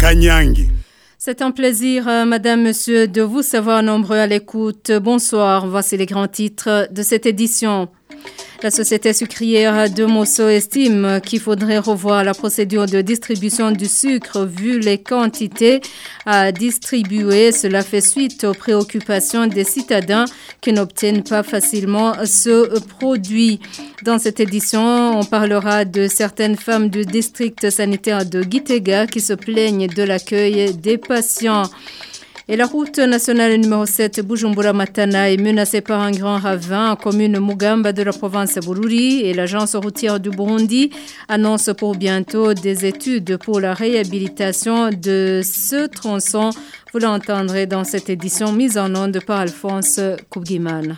Kanyangi. C'est un plaisir, madame, monsieur, de vous savoir nombreux à l'écoute. Bonsoir, voici les grands titres de cette édition. La société sucrière de Mosso estime qu'il faudrait revoir la procédure de distribution du sucre vu les quantités à distribuer. Cela fait suite aux préoccupations des citadins qui n'obtiennent pas facilement ce produit. Dans cette édition, on parlera de certaines femmes du district sanitaire de Gitega qui se plaignent de l'accueil des patients. Et la route nationale numéro 7 Bujumbura-Matana est menacée par un grand ravin en commune Mugamba de la province Bururi et l'agence routière du Burundi annonce pour bientôt des études pour la réhabilitation de ce tronçon. Vous l'entendrez dans cette édition mise en onde par Alphonse Koubguimane.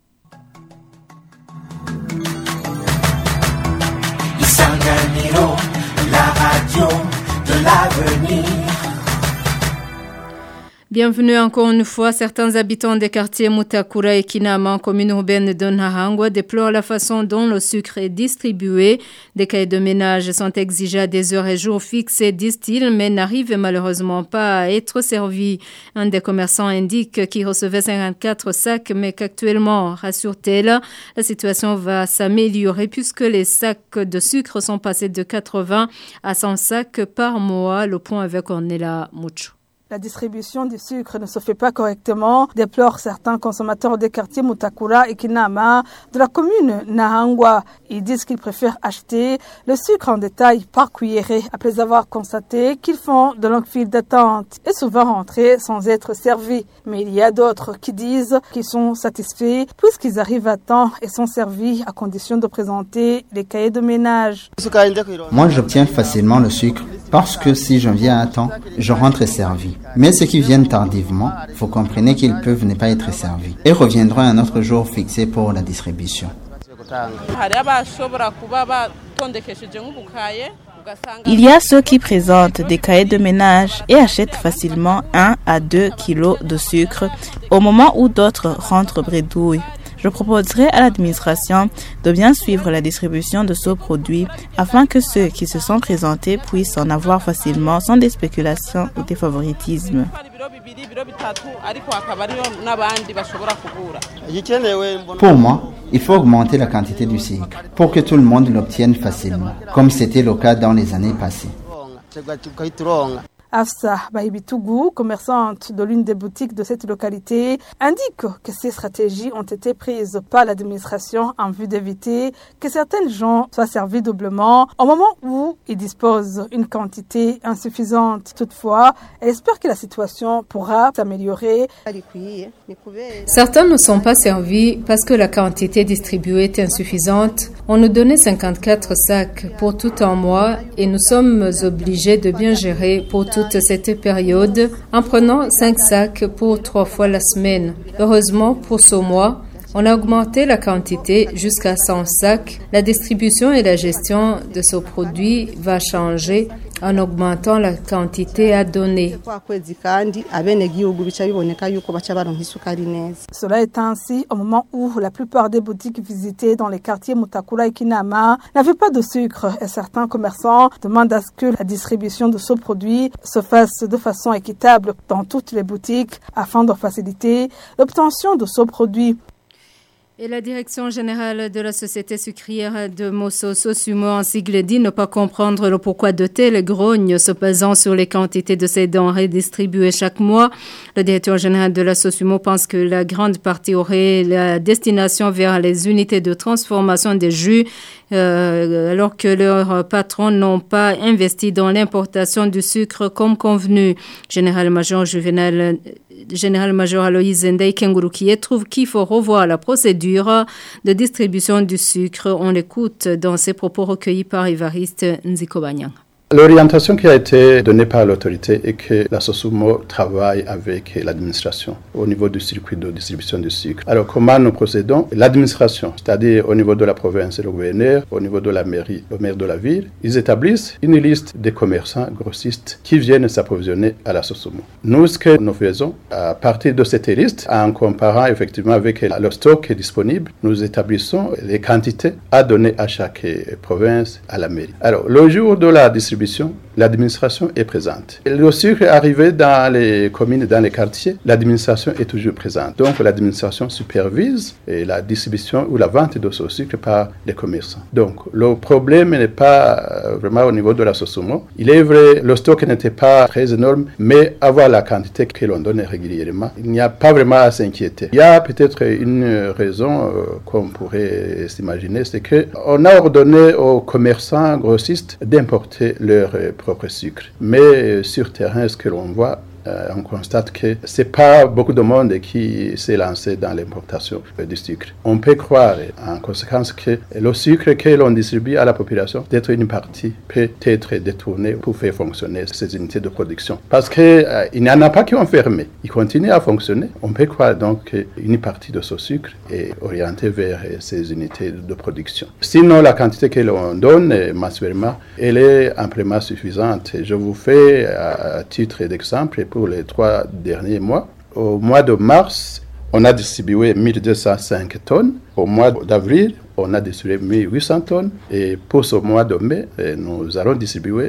Isanganiro, la radio de l'avenir. Bienvenue encore une fois. Certains habitants des quartiers Mutakura et Kinama, commune urbaine de Nahangwa, déplorent la façon dont le sucre est distribué. Des cahiers de ménage sont exigés à des heures et jours fixés, disent-ils, mais n'arrivent malheureusement pas à être servis. Un des commerçants indique qu'il recevait 54 sacs, mais qu'actuellement, rassure-t-elle, la situation va s'améliorer puisque les sacs de sucre sont passés de 80 à 100 sacs par mois. Le point avec Ornella Mucho. La distribution du sucre ne se fait pas correctement, déplorent certains consommateurs des quartiers Mutakura et Kinama de la commune Nahangwa. Ils disent qu'ils préfèrent acheter le sucre en détail par cuillerée après avoir constaté qu'ils font de longues files d'attente et souvent rentrer sans être servis. Mais il y a d'autres qui disent qu'ils sont satisfaits puisqu'ils arrivent à temps et sont servis à condition de présenter les cahiers de ménage. Moi, j'obtiens facilement le sucre parce que si je viens à temps, je rentre servi. Mais ceux qui viennent tardivement, vous comprenez qu'ils peuvent ne pas être servis et reviendront un autre jour fixé pour la distribution. Il y a ceux qui présentent des cahiers de ménage et achètent facilement 1 à 2 kilos de sucre au moment où d'autres rentrent bredouilles. Je proposerai à l'administration de bien suivre la distribution de ce produit afin que ceux qui se sont présentés puissent en avoir facilement sans des spéculations ou des favoritismes. Pour moi, il faut augmenter la quantité du sucre pour que tout le monde l'obtienne facilement, comme c'était le cas dans les années passées. Afsa Bahibitougou, commerçante de l'une des boutiques de cette localité, indique que ces stratégies ont été prises par l'administration en vue d'éviter que certains gens soient servis doublement au moment où ils disposent d'une quantité insuffisante. Toutefois, elle espère que la situation pourra s'améliorer. Certains ne sont pas servis parce que la quantité distribuée est insuffisante. On nous donnait 54 sacs pour tout un mois et nous sommes obligés de bien gérer pour toute cette période en prenant 5 sacs pour 3 fois la semaine. Heureusement, pour ce mois, on a augmenté la quantité jusqu'à 100 sacs. La distribution et la gestion de ce produit va changer en augmentant la quantité à donner. Cela est ainsi au moment où la plupart des boutiques visitées dans les quartiers Mutakura et Kinama n'avaient pas de sucre et certains commerçants demandent à ce que la distribution de ce produit se fasse de façon équitable dans toutes les boutiques afin de faciliter l'obtention de ce produit. Et la direction générale de la société sucrière de Mosso Sosumo en sigle dit ne pas comprendre le pourquoi de telles grognes se pesant sur les quantités de ces denrées distribuées chaque mois. Le directeur général de la Sosumo pense que la grande partie aurait la destination vers les unités de transformation des jus alors que leurs patrons n'ont pas investi dans l'importation du sucre comme convenu. Général-major Aloïse Ndei Kengurukiye trouve qu'il faut revoir la procédure de distribution du sucre. On l'écoute dans ses propos recueillis par Évariste Nzikobanyang. L'orientation qui a été donnée par l'autorité est que la Sosumo travaille avec l'administration au niveau du circuit de distribution du sucre. Alors comment nous procédons? L'administration, c'est-à-dire au niveau de la province et le gouverneur, au niveau de la mairie, le maire de la ville, ils établissent une liste des commerçants grossistes qui viennent s'approvisionner à la Sosumo. Nous, ce que nous faisons, à partir de cette liste, en comparant effectivement avec le stock disponible, nous établissons les quantités à donner à chaque province, à la mairie. Alors le jour de la distribution, l'administration est présente. Le sucre est arrivé dans les communes, dans les quartiers, l'administration est toujours présente. Donc l'administration supervise la distribution ou la vente de ce sucre par les commerçants. Donc le problème n'est pas vraiment au niveau de la Sosumo. Il est vrai, le stock n'était pas très énorme, mais avoir la quantité que l'on donne régulièrement, il n'y a pas vraiment à s'inquiéter. Il y a peut-être une raison qu'on pourrait s'imaginer, c'est qu'on a ordonné aux commerçants grossistes d'importer leur propre sucre. Mais sur terrain, ce que l'on voit, on constate que c'est pas beaucoup de monde qui s'est lancé dans l'importation du sucre. On peut croire en conséquence que le sucre que l'on distribue à la population, peut-être une partie peut être détournée pour faire fonctionner ces unités de production. Parce qu'il n'y en a pas qui ont fermé, ils continuent à fonctionner. On peut croire donc qu'une partie de ce sucre est orientée vers ces unités de production. Sinon, la quantité que l'on donne mensuellement, elle est amplement suffisante. Je vous fais à titre d'exemple pour les 3 derniers mois. Au mois de mars, on a distribué 1205 tonnes. Au mois d'avril, on a distribué 1800 tonnes. Et pour ce mois de mai, nous allons distribuer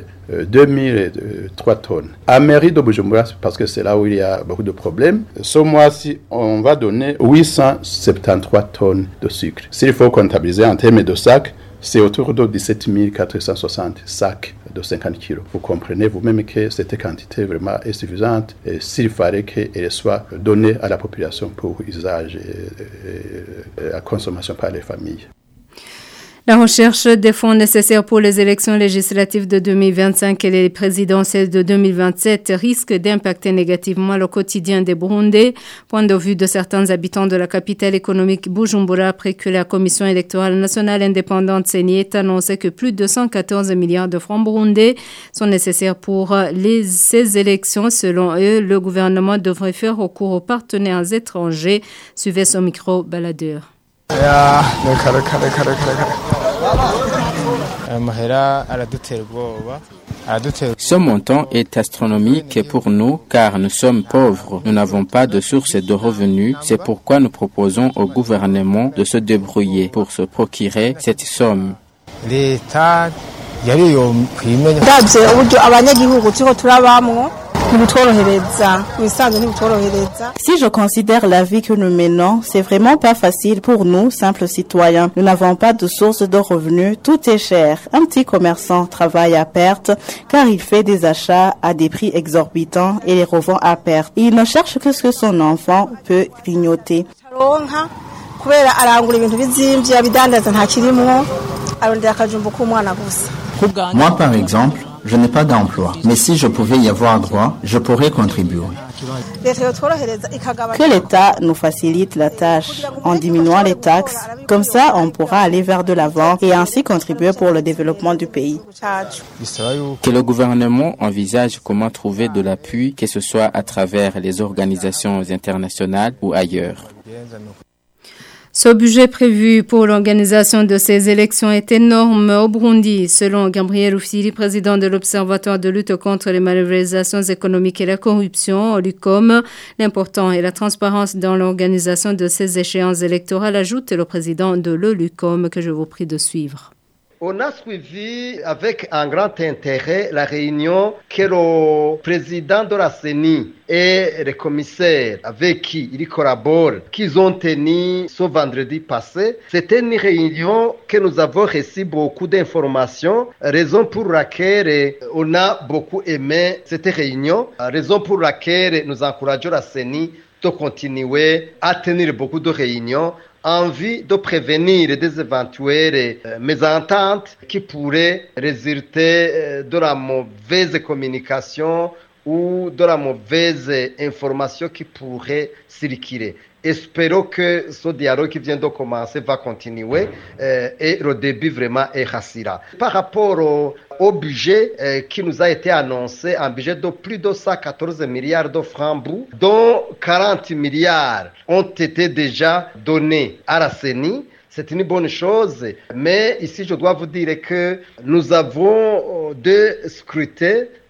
2003 tonnes. À mairie de Bujumbura, parce que c'est là où il y a beaucoup de problèmes, ce mois-ci, on va donner 873 tonnes de sucre. S'il faut comptabiliser en termes de sacs, c'est autour de 17 460 sacs de 50 kg. Vous comprenez vous-même que cette quantité vraiment est suffisante et s'il fallait qu'elle soit donnée à la population pour usage et à consommation par les familles. La recherche des fonds nécessaires pour les élections législatives de 2025 et les présidentielles de 2027 risque d'impacter négativement le quotidien des Burundais. Point de vue de certains habitants de la capitale économique Bujumbura après que la Commission électorale nationale indépendante CENI ait annoncé que plus de 114 milliards de francs burundais sont nécessaires pour ces élections. Selon eux, le gouvernement devrait faire recours aux partenaires étrangers. Suivez son micro baladeur. Ce montant est astronomique pour nous car nous sommes pauvres. Nous n'avons pas de source de revenus. C'est pourquoi nous proposons au gouvernement de se débrouiller pour se procurer cette somme. Si je considère la vie que nous menons, c'est vraiment pas facile pour nous, simples citoyens. Nous n'avons pas de source de revenus, tout est cher. Un petit commerçant travaille à perte car il fait des achats à des prix exorbitants et les revend à perte. Il ne cherche que ce que son enfant peut grignoter. Moi, par exemple, je n'ai pas d'emploi. Mais si je pouvais y avoir droit, je pourrais contribuer. Que l'État nous facilite la tâche en diminuant les taxes. Comme ça, on pourra aller vers de l'avant et ainsi contribuer pour le développement du pays. Que le gouvernement envisage comment trouver de l'appui, que ce soit à travers les organisations internationales ou ailleurs. Ce budget prévu pour l'organisation de ces élections est énorme au Burundi. Selon Gabriel Rufyiri, président de l'Observatoire de lutte contre les malversations économiques et la corruption, l'UCOM, l'important est la transparence dans l'organisation de ces échéances électorales, ajoute le président de l'UCOM que je vous prie de suivre. On a suivi avec un grand intérêt la réunion que le président de la CENI et le commissaire avec qui il collabore, qu'ils ont tenu ce vendredi passé. C'était une réunion que nous avons reçu beaucoup d'informations, raison pour laquelle on a beaucoup aimé cette réunion, raison pour laquelle nous encourageons la CENI de continuer à tenir beaucoup de réunions en vue de prévenir des éventuelles mésententes qui pourraient résulter de la mauvaise communication ou de la mauvaise information qui pourrait circuler. Espérons que ce dialogue qui vient de commencer va continuer et le début vraiment est rassurant. Par rapport au budget qui nous a été annoncé, un budget de plus de 114 milliards de francs bruts, dont 40 milliards ont été déjà donnés à la CENI. C'est une bonne chose, mais ici je dois vous dire que nous avons deux scrutins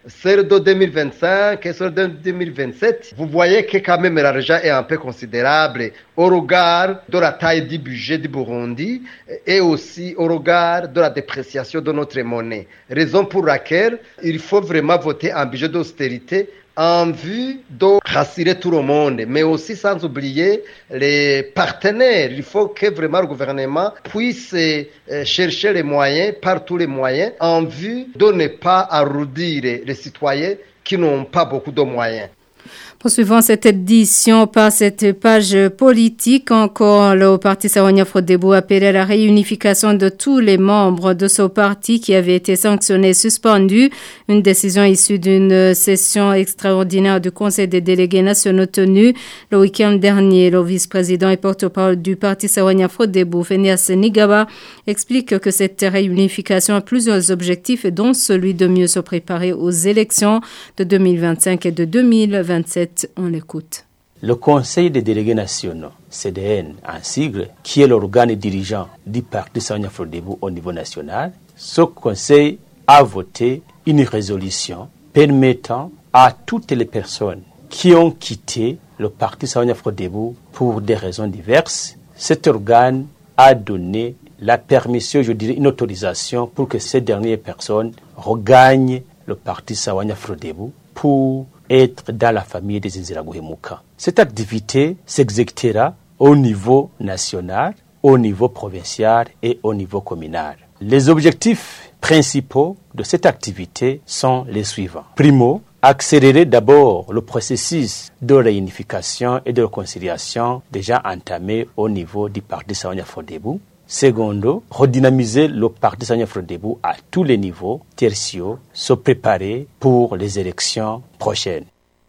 celle de 2025 et celle de 2027, vous voyez que quand même l'argent est un peu considérable au regard de la taille du budget du Burundi et aussi au regard de la dépréciation de notre monnaie. Raison pour laquelle il faut vraiment voter un budget d'austérité en vue de rassurer tout le monde, mais aussi sans oublier les partenaires. Il faut que vraiment le gouvernement puisse chercher les moyens, par tous les moyens, en vue de ne pas arrodir les citoyens qui n'ont pas beaucoup de moyens. Poursuivons cette édition par cette page politique. Encore, le parti Sawanya Frodebo appelait à la réunification de tous les membres de ce parti qui avait été sanctionné et suspendu. Une décision issue d'une session extraordinaire du Conseil des délégués nationaux tenue le week-end dernier. Le vice-président et porte-parole du parti Sawanya Frodebo, Phineas Nigaba, explique que cette réunification a plusieurs objectifs, dont celui de mieux se préparer aux élections de 2025 et de 2027. On l'écoute. Le Conseil des délégués nationaux, CDN en sigle, qui est l'organe dirigeant du parti Sawanya Frodebo au niveau national, ce conseil a voté une résolution permettant à toutes les personnes qui ont quitté le parti Sawanya Frodebo pour des raisons diverses, cet organe a donné la permission, je dirais une autorisation pour que ces dernières personnes regagnent le parti Sawanya Frodebo pour être dans la famille des Inziraguhemuka. Cette activité s'exécutera au niveau national, au niveau provincial et au niveau communal. Les objectifs principaux de cette activité sont les suivants. Primo, accélérer d'abord le processus de réunification et de réconciliation déjà entamé au niveau du parti Sawanya Frodebo. Secondo, redynamiser le parti Sawanya Frodebo à tous les niveaux, tertiaux, se préparer pour les élections prochaines.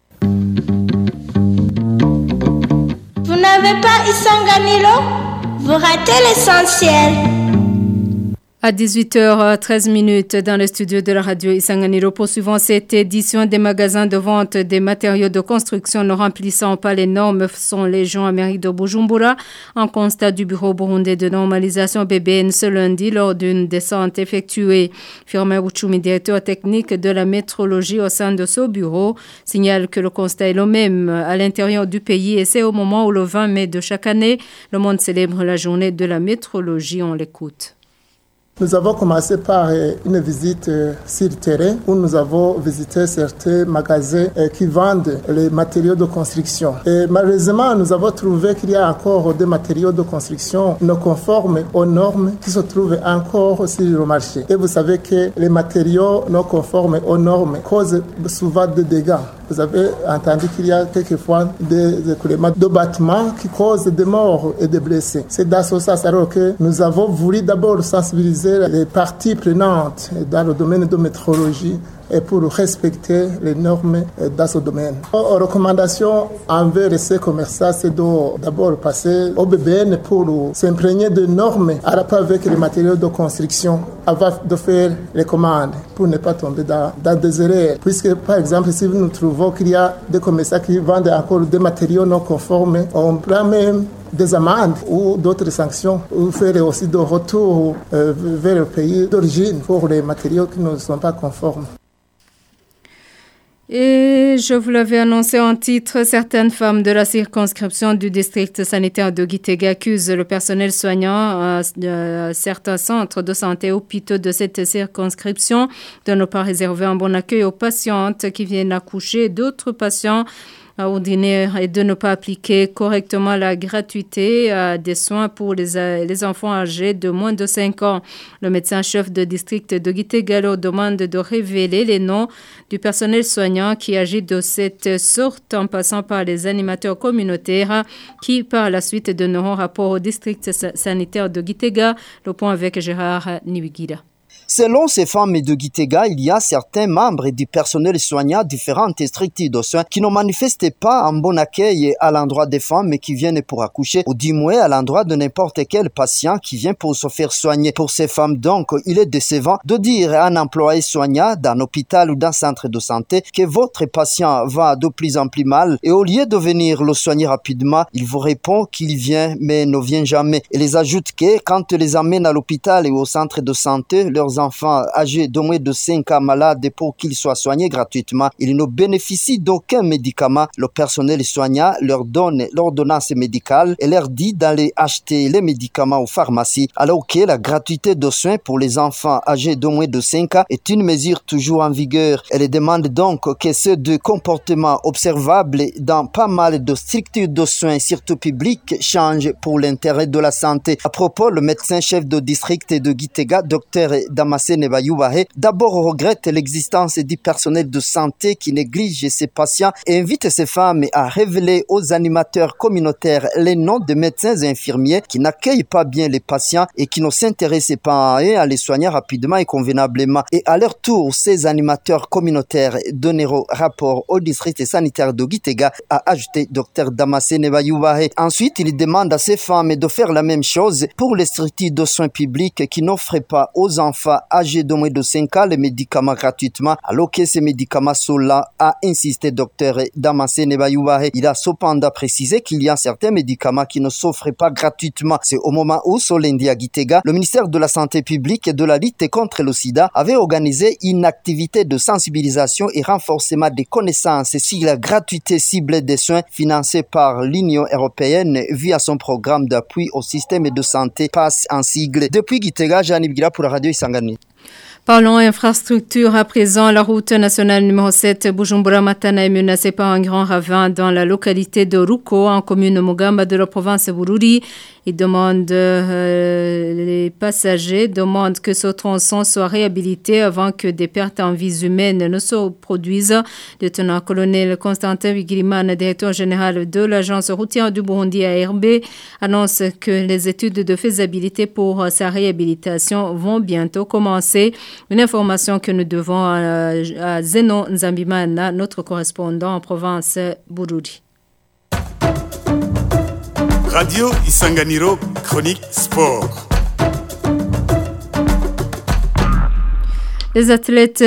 Vous n'avez pas Isanganilo? Vous ratez l'essentiel. À 18h13 dans le studio de la radio Isanganiro, poursuivant cette édition des magasins de vente des matériaux de construction ne remplissant pas les normes sont les gens Amérique de Bujumbura. En constat du bureau burundais de normalisation BBN ce lundi lors d'une descente effectuée. Firmin Wuchumi, directeur technique de la métrologie au sein de ce bureau, signale que le constat est le même à l'intérieur du pays et c'est au moment où le 20 mai de chaque année, le monde célèbre la journée de la métrologie. On l'écoute. Nous avons commencé par une visite sur le terrain où nous avons visité certains magasins qui vendent les matériaux de construction. Et malheureusement, nous avons trouvé qu'il y a encore des matériaux de construction non conformes aux normes qui se trouvent encore sur le marché. Et vous savez que les matériaux non conformes aux normes causent souvent des dégâts. Vous avez entendu qu'il y a quelquefois des écoulements de bâtiments qui causent des morts et des blessés. C'est dans ce sens alors que nous avons voulu d'abord sensibiliser les parties prenantes dans le domaine de métrologie et pour respecter les normes dans ce domaine. Nos recommandations envers ces commerçants, c'est d'abord passer au BBN pour s'imprégner de normes à rapport avec les matériaux de construction avant de faire les commandes pour ne pas tomber dans des erreurs. Puisque, par exemple, si nous trouvons qu'il y a des commerçants qui vendent encore des matériaux non conformes, on prend même des amendes ou d'autres sanctions ou faire aussi de retour vers le pays d'origine pour les matériaux qui ne sont pas conformes. Et je vous l'avais annoncé en titre, certaines femmes de la circonscription du district sanitaire de Gitega accusent le personnel soignant à certains centres de santé hôpitaux de cette circonscription de ne pas réserver un bon accueil aux patientes qui viennent accoucher, d'autres patients ordinaire et de ne pas appliquer correctement la gratuité des soins pour les enfants âgés de moins de 5 ans. Le médecin-chef de district de Gitega demande de révéler les noms du personnel soignant qui agit de cette sorte en passant par les animateurs communautaires qui par la suite donneront rapport au district sanitaire de Gitega. Le point avec Gérard Niwigira. Selon ces femmes de Gitega, il y a certains membres du personnel soignant différents districts de soins qui ne manifestent pas un bon accueil à l'endroit des femmes qui viennent pour accoucher ou du moins à l'endroit de n'importe quel patient qui vient pour se faire soigner. Pour ces femmes donc, il est décevant de dire à un employé soignant d'un hôpital ou d'un centre de santé que votre patient va de plus en plus mal et au lieu de venir le soigner rapidement, il vous répond qu'il vient mais ne vient jamais. Et les ajoute que quand les amène à l'hôpital et au centre de santé, leurs leurs enfants âgés d'au moins de 5 ans malades pour qu'ils soient soignés gratuitement. Ils ne bénéficient d'aucun médicament. Le personnel soignant leur donne l'ordonnance médicale et leur dit d'aller acheter les médicaments aux pharmacies, alors que la gratuité de soins pour les enfants âgés d'au moins de 5 ans est une mesure toujours en vigueur. Elle demande donc que ce deux comportements observables dans pas mal de structures de soins, surtout publiques, changent pour l'intérêt de la santé. À propos, le médecin-chef de district de Gitega, Dr Damascene Bayubahe, d'abord regrette l'existence du personnel de santé qui néglige ses patients et invite ces femmes à révéler aux animateurs communautaires les noms de médecins et infirmiers qui n'accueillent pas bien les patients et qui ne s'intéressent pas à les soigner rapidement et convenablement. Et à leur tour, ces animateurs communautaires donneront rapport au district sanitaire de Gitega, a ajouté Dr Damascene Bayubahe. Ensuite, il demande à ces femmes de faire la même chose pour les structures de soins publics qui n'offrent pas aux enfants âgés de moins de 5 ans les médicaments gratuitement, alors que ces médicaments sont là, a insisté Dr Damascene Bayubahe. Il a cependant précisé qu'il y a certains médicaments qui ne s'offrent pas gratuitement. C'est au moment où, ce lundi à Gitega, le ministère de la Santé publique et de la lutte contre le sida avait organisé une activité de sensibilisation et renforcement des connaissances sur la gratuité ciblée des soins financée par l'Union européenne via son programme d'appui au système de santé PASS en sigle. Depuis Gitega, Jean-Yves Gira pour la radio Isangani. Parlons infrastructure à présent. La route nationale numéro 7 Bujumbura-Matana est menacée par un grand ravin dans la localité de Ruko, en commune Mugamba de la province Bururi. Les passagers demandent que ce tronçon soit réhabilité avant que des pertes en vies humaines ne se produisent. Lieutenant-colonel Constantin Wigirimana, directeur général de l'agence routière du Burundi ARB, annonce que les études de faisabilité pour sa réhabilitation vont bientôt commencer. Une information que nous devons à Zeno Nzambimana, notre correspondant en province Bururi. Radio Isanganiro, chronique sport. Les athlètes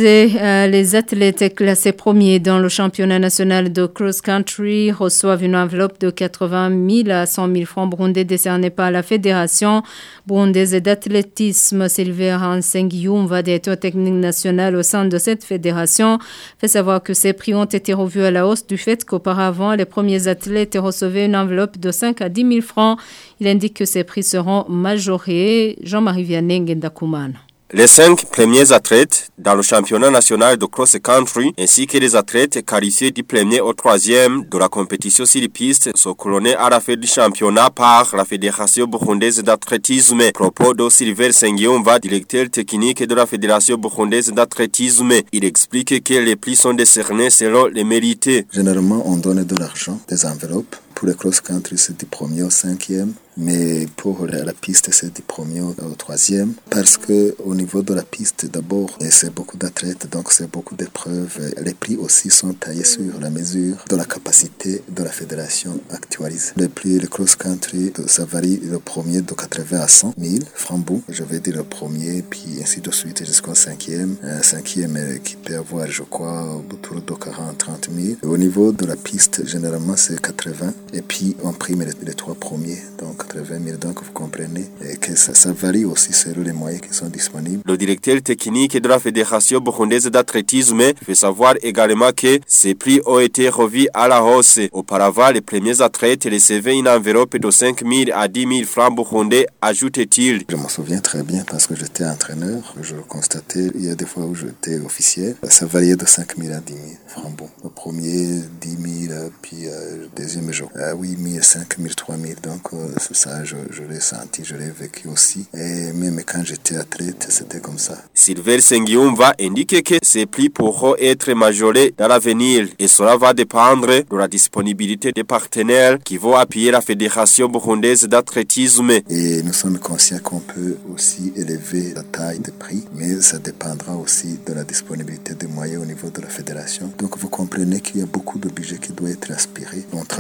classés premiers dans le championnat national de cross-country reçoivent une enveloppe de 80 000 à 100 000 francs burundais décernés par la Fédération burundaise d'athlétisme. Sylvain Hansengyumva, directeur technique national au sein de cette fédération, fait savoir que ces prix ont été revus à la hausse du fait qu'auparavant, les premiers athlètes recevaient une enveloppe de 5 à 10 000 francs. Il indique que ces prix seront majorés. Jean-Marie Vianney Ngendakumana. Les 5 premiers athlètes dans le championnat national de cross-country ainsi que les athlètes qualifiés du premier au 3e de la compétition sur les pistes sont couronnés à la fin du championnat par la Fédération burundaise d'athlétisme. Propos de Sylvain Sengyumva, directeur technique de la Fédération burundaise d'athlétisme. Il explique que les prix sont décernés selon les mérites. Généralement, on donne de l'argent, des enveloppes. Pour le cross-country, c'est du premier au 5e. Mais pour la piste, c'est du premier au 3e. Parce que au niveau de la piste, d'abord, c'est beaucoup d'athlètes, donc c'est beaucoup d'épreuves. Les prix aussi sont taillés sur la mesure de la capacité de la fédération actualisée. Le prix, le cross-country, ça varie le premier de 80 à 100 000 francs. Je vais dire le premier, puis ainsi de suite jusqu'au 5e. Un 5e qui peut avoir, je crois, autour de 40-30 000. Au niveau de la piste, généralement, c'est 80. Et puis, on prime les 3 premiers. Donc, 80 000, donc vous comprenez que ça varie aussi selon les moyens qui sont disponibles. Le directeur technique de la Fédération burundaise d'athlétisme fait savoir également que ces prix ont été revus à la hausse. Auparavant, les premiers athlètes recevaient une enveloppe de 5 000 à 10 000 francs burundais, ajoute-t-il. Je m'en souviens très bien parce que j'étais entraîneur. Je constatais, il y a des fois où j'étais officiel, ça variait de 5 000 à 10 000 francs. Le premier, 10 000, puis le deuxième jour, 8 000, 5 000, 3 000. Donc, ça, je l'ai senti, je l'ai vécu aussi. Et même quand j'étais athlète, c'était comme ça. Sylvain Sengyumva indique que ces prix pourront être majorés dans l'avenir. Et cela va dépendre de la disponibilité des partenaires qui vont appuyer la Fédération burundaise d'athlétisme. Et nous sommes conscients qu'on peut aussi élever la taille des prix, mais ça dépendra aussi de la disponibilité des moyens au niveau de la fédération. Donc vous comprenez qu'il y a beaucoup de budget qui doit être aspiré. On travaille,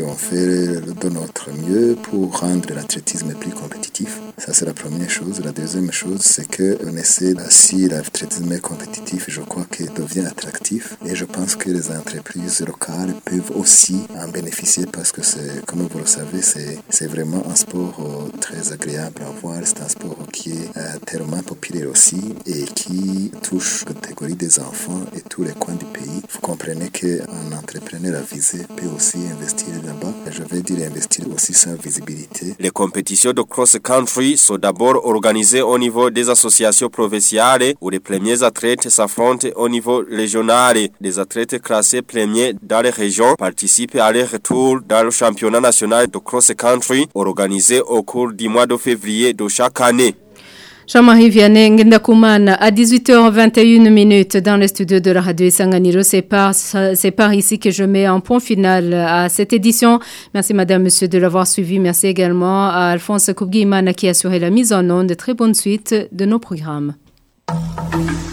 on fait de notre mieux pour rendre l'athlétisme plus compétitif. Ça, c'est la première chose. La deuxième chose, c'est qu'on essaie, si l'athlétisme est compétitif, je crois qu'il devient attractif. Et je pense que les entreprises locales peuvent aussi en bénéficier parce que, comme vous le savez, c'est vraiment un sport très agréable à voir. C'est un sport qui est tellement populaire aussi et qui touche la catégorie des enfants et tous les coins du pays. Vous comprenez qu'un entrepreneur avisé peut aussi investir là-bas. Je vais dire investir aussi sa visibilité. Les compétitions de cross-country sont d'abord organisées au niveau des associations provinciales où les premiers athlètes s'affrontent au niveau régional. Les athlètes classés premiers dans les régions participent à leur retour dans le championnat national de cross-country organisé au cours du mois de février de chaque année. Jean-Marie Vianney Ngendakumana à 18h21 dans le studio de la radio Isanganiro. C'est par ici que je mets un point final à cette édition. Merci madame, monsieur de l'avoir suivi. Merci également à Alphonse Koubguimana qui a assuré la mise en onde. Très bonne suite de nos programmes.